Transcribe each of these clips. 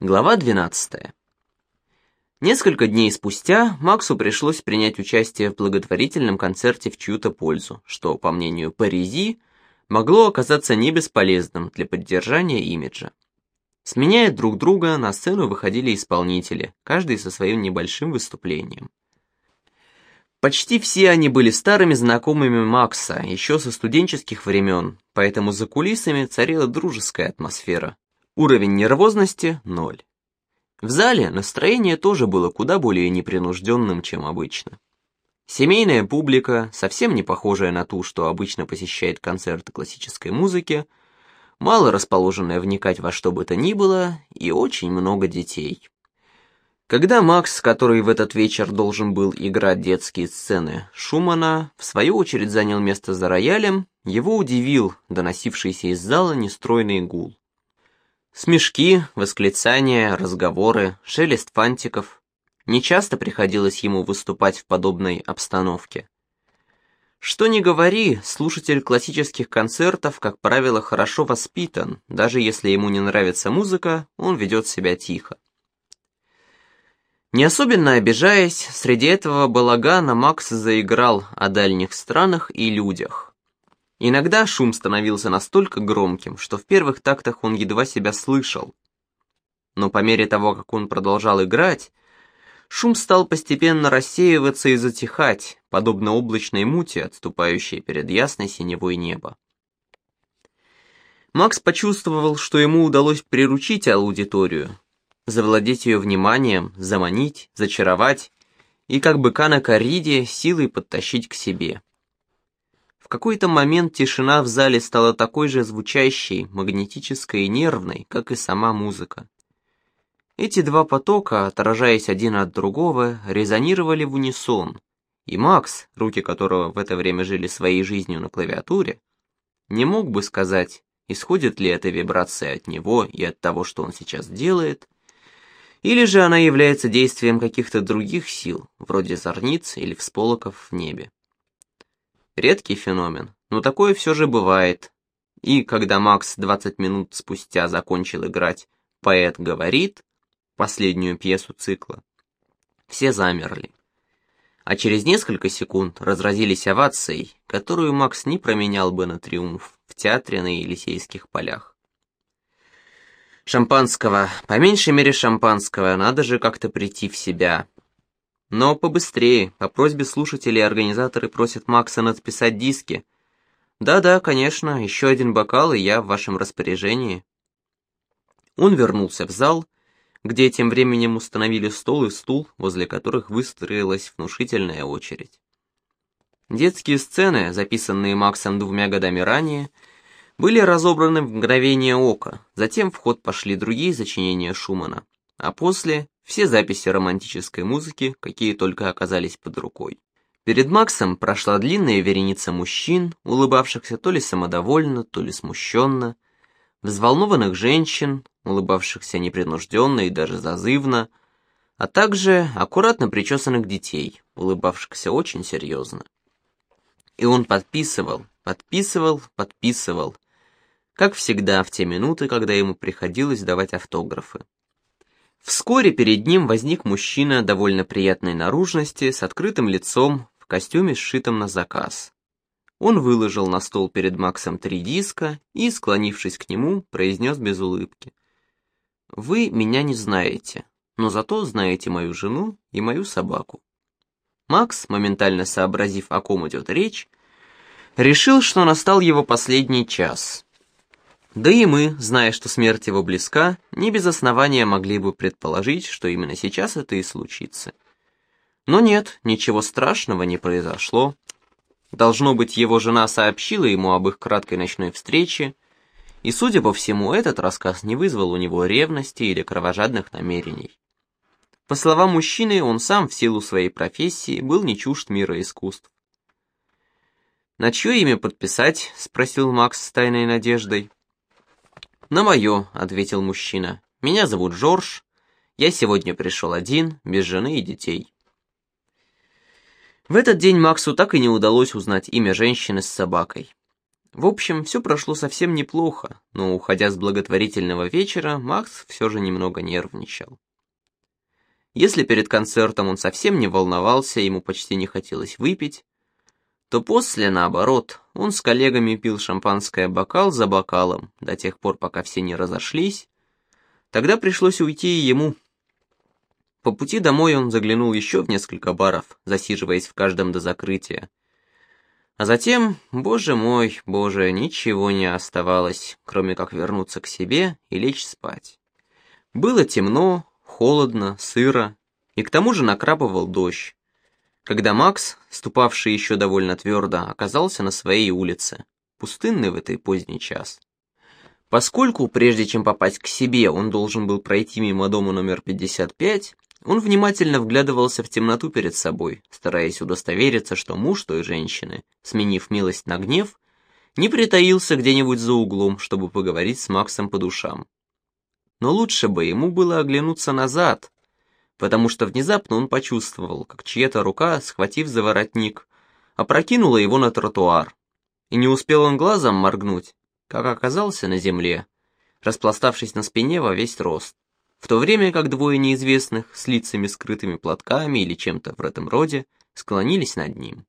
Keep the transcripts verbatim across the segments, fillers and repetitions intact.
Глава двенадцатая. Несколько дней спустя Максу пришлось принять участие в благотворительном концерте в чью-то пользу, что, по мнению Паризи, могло оказаться не бесполезным для поддержания имиджа. Сменяя друг друга, на сцену выходили исполнители, каждый со своим небольшим выступлением. Почти все они были старыми знакомыми Макса, еще со студенческих времен, поэтому за кулисами царила дружеская атмосфера. Уровень нервозности – ноль. В зале настроение тоже было куда более непринужденным, чем обычно. Семейная публика, совсем не похожая на ту, что обычно посещает концерты классической музыки, мало расположенная вникать во что бы то ни было, и очень много детей. Когда Макс, который в этот вечер должен был играть детские сцены Шумана, в свою очередь занял место за роялем, его удивил доносившийся из зала нестройный гул. Смешки, восклицания, разговоры, шелест фантиков. Нечасто приходилось ему выступать в подобной обстановке. Что ни говори, слушатель классических концертов, как правило, хорошо воспитан, даже если ему не нравится музыка, он ведет себя тихо. Не особенно обижаясь, среди этого балагана Макс заиграл о дальних странах и людях. Иногда шум становился настолько громким, что в первых тактах он едва себя слышал. Но по мере того, как он продолжал играть, шум стал постепенно рассеиваться и затихать, подобно облачной мути, отступающей перед ясной синевой неба. Макс почувствовал, что ему удалось приручить аудиторию, завладеть ее вниманием, заманить, зачаровать и, как быка на корриде, силой подтащить к себе. В какой-то момент тишина в зале стала такой же звучащей, магнетической и нервной, как и сама музыка. Эти два потока, отражаясь один от другого, резонировали в унисон, и Макс, руки которого в это время жили своей жизнью на клавиатуре, не мог бы сказать, исходит ли эта вибрация от него и от того, что он сейчас делает, или же она является действием каких-то других сил, вроде зорниц или всполохов в небе. Редкий феномен, но такое все же бывает. И когда Макс двадцать минут спустя закончил играть «Поэт говорит», последнюю пьесу цикла, все замерли. А через несколько секунд разразились овацией, которую Макс не променял бы на триумф в театре на Елисейских полях. Шампанского, по меньшей мере шампанского, надо же как-то прийти в себя. Но побыстрее, по просьбе слушателей организаторы просят Макса надписать диски. Да-да, конечно, еще один бокал, и я в вашем распоряжении. Он вернулся в зал, где тем временем установили стол и стул, возле которых выстроилась внушительная очередь. Детские сцены, записанные Максом двумя годами ранее, были разобраны в мгновение ока, затем в ход пошли другие сочинения Шумана, а после все записи романтической музыки, какие только оказались под рукой. Перед Максом прошла длинная вереница мужчин, улыбавшихся то ли самодовольно, то ли смущенно, взволнованных женщин, улыбавшихся непринужденно и даже зазывно, а также аккуратно причесанных детей, улыбавшихся очень серьезно. И он подписывал, подписывал, подписывал, как всегда в те минуты, когда ему приходилось давать автографы. Вскоре перед ним возник мужчина довольно приятной наружности, с открытым лицом, в костюме, сшитом на заказ. Он выложил на стол перед Максом три диска и, склонившись к нему, произнес без улыбки: «Вы меня не знаете, но зато знаете мою жену и мою собаку». Макс, моментально сообразив, о ком идет речь, решил, что настал его последний час. Да и мы, зная, что смерть его близка, не без основания могли бы предположить, что именно сейчас это и случится. Но нет, ничего страшного не произошло. Должно быть, его жена сообщила ему об их краткой ночной встрече, и, судя по всему, этот рассказ не вызвал у него ревности или кровожадных намерений. По словам мужчины, он сам в силу своей профессии был не чужд мира искусств. «На чье имя подписать?» — спросил Макс с тайной надеждой. «На мое», — ответил мужчина. «Меня зовут Жорж. Я сегодня пришел один, без жены и детей». В этот день Максу так и не удалось узнать имя женщины с собакой. В общем, все прошло совсем неплохо, но, уходя с благотворительного вечера, Макс все же немного нервничал. Если перед концертом он совсем не волновался, ему почти не хотелось выпить, то после, наоборот, он с коллегами пил шампанское бокал за бокалом до тех пор, пока все не разошлись. Тогда пришлось уйти и ему. По пути домой он заглянул еще в несколько баров, засиживаясь в каждом до закрытия. А затем, боже мой, боже, ничего не оставалось, кроме как вернуться к себе и лечь спать. Было темно, холодно, сыро, и к тому же накрапывал дождь, когда Макс, ступавший еще довольно твердо, оказался на своей улице, пустынный в этот поздний час. Поскольку, прежде чем попасть к себе, он должен был пройти мимо дома номер пятьдесят пять, он внимательно вглядывался в темноту перед собой, стараясь удостовериться, что муж той женщины, сменив милость на гнев, не притаился где-нибудь за углом, чтобы поговорить с Максом по душам. Но лучше бы ему было оглянуться назад, потому что внезапно он почувствовал, как чья-то рука, схватив за воротник, опрокинула его на тротуар. И не успел он глазом моргнуть, как оказался на земле, распластавшись на спине во весь рост, в то время как двое неизвестных с лицами скрытыми платками или чем-то в этом роде склонились над ним.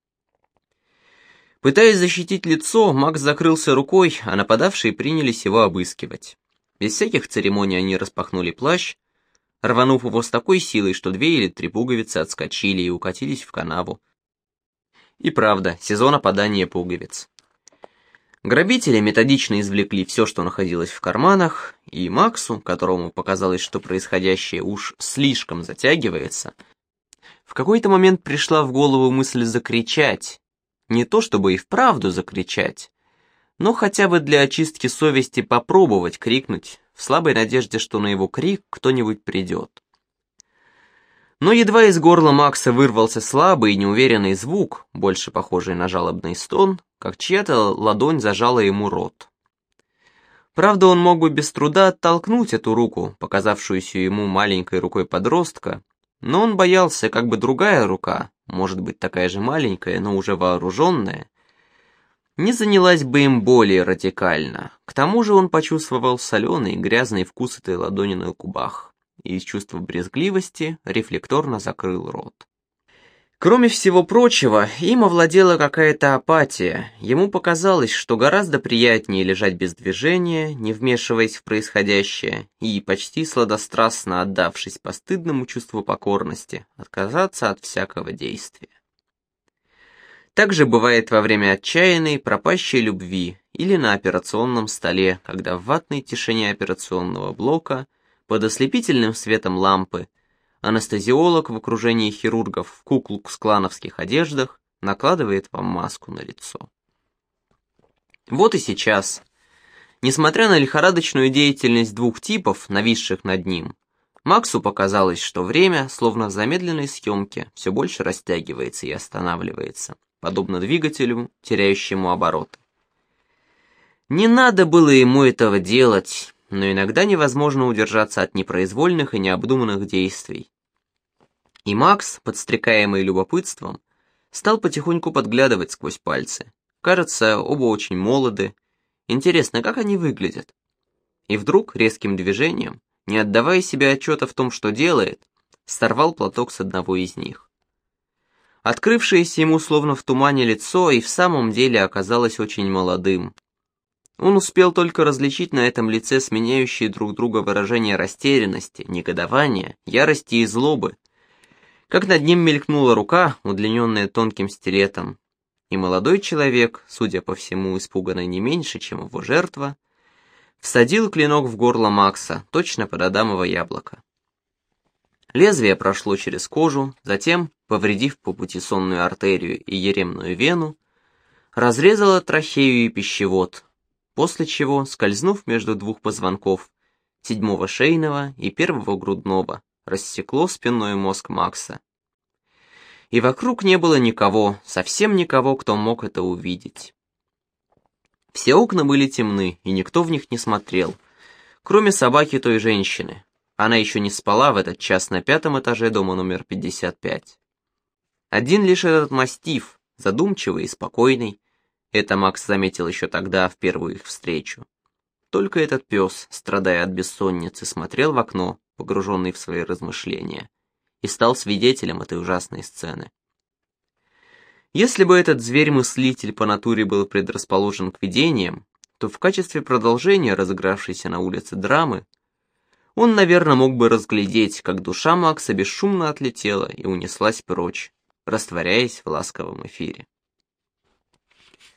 Пытаясь защитить лицо, Макс закрылся рукой, а нападавшие принялись его обыскивать. Без всяких церемоний они распахнули плащ, рванув его с такой силой, что две или три пуговицы отскочили и укатились в канаву. И правда, сезон опадания пуговиц. Грабители методично извлекли все, что находилось в карманах, и Максу, которому показалось, что происходящее уж слишком затягивается, в какой-то момент пришла в голову мысль закричать. Не то чтобы и вправду закричать, но хотя бы для очистки совести попробовать крикнуть, в слабой надежде, что на его крик кто-нибудь придет. Но едва из горла Макса вырвался слабый и неуверенный звук, больше похожий на жалобный стон, как чья-то ладонь зажала ему рот. Правда, он мог бы без труда оттолкнуть эту руку, показавшуюся ему маленькой рукой подростка, но он боялся, как бы другая рука, может быть такая же маленькая, но уже вооруженная, не занялась бы им более радикально. К тому же он почувствовал соленый грязный вкус этой ладони на губах и из чувства брезгливости рефлекторно закрыл рот. Кроме всего прочего, им овладела какая-то апатия. Ему показалось, что гораздо приятнее лежать без движения, не вмешиваясь в происходящее, и, почти сладострастно отдавшись постыдному чувству покорности, отказаться от всякого действия. Так же бывает во время отчаянной, пропащей любви или на операционном столе, когда в ватной тишине операционного блока, под ослепительным светом лампы, анестезиолог в окружении хирургов в куклукс-клановских одеждах накладывает вам маску на лицо. Вот и сейчас, несмотря на лихорадочную деятельность двух типов, нависших над ним, Максу показалось, что время, словно в замедленной съемке, все больше растягивается и останавливается, подобно двигателю, теряющему обороты. Не надо было ему этого делать, но иногда невозможно удержаться от непроизвольных и необдуманных действий. И Макс, подстрекаемый любопытством, стал потихоньку подглядывать сквозь пальцы. Кажется, оба очень молоды. Интересно, как они выглядят? И вдруг, резким движением, не отдавая себе отчета в том, что делает, сорвал платок с одного из них. Открывшееся ему словно в тумане лицо и в самом деле оказалось очень молодым. Он успел только различить на этом лице сменяющие друг друга выражения растерянности, негодования, ярости и злобы, как над ним мелькнула рука, удлиненная тонким стилетом, и молодой человек, судя по всему испуганный не меньше, чем его жертва, всадил клинок в горло Макса, точно под адамово яблоко. Лезвие прошло через кожу, затем, повредив по пути сонную артерию и еремную вену, разрезало трахею и пищевод, после чего, скользнув между двух позвонков, седьмого шейного и первого грудного, рассекло спинной мозг Макса. И вокруг не было никого, совсем никого, кто мог это увидеть. Все окна были темны, и никто в них не смотрел, кроме собаки той женщины. Она еще не спала в этот час на пятом этаже дома номер пятьдесят пять. Один лишь этот мастиф, задумчивый и спокойный, Это Макс заметил еще тогда, в первую их встречу. Только этот пес, страдая от бессонницы, смотрел в окно, погруженный в свои размышления, и стал свидетелем этой ужасной сцены. Если бы этот зверь-мыслитель по натуре был предрасположен к видениям, то в качестве продолжения разыгравшейся на улице драмы он, наверное, мог бы разглядеть, как душа Макса бесшумно отлетела и унеслась прочь, растворяясь в ласковом эфире.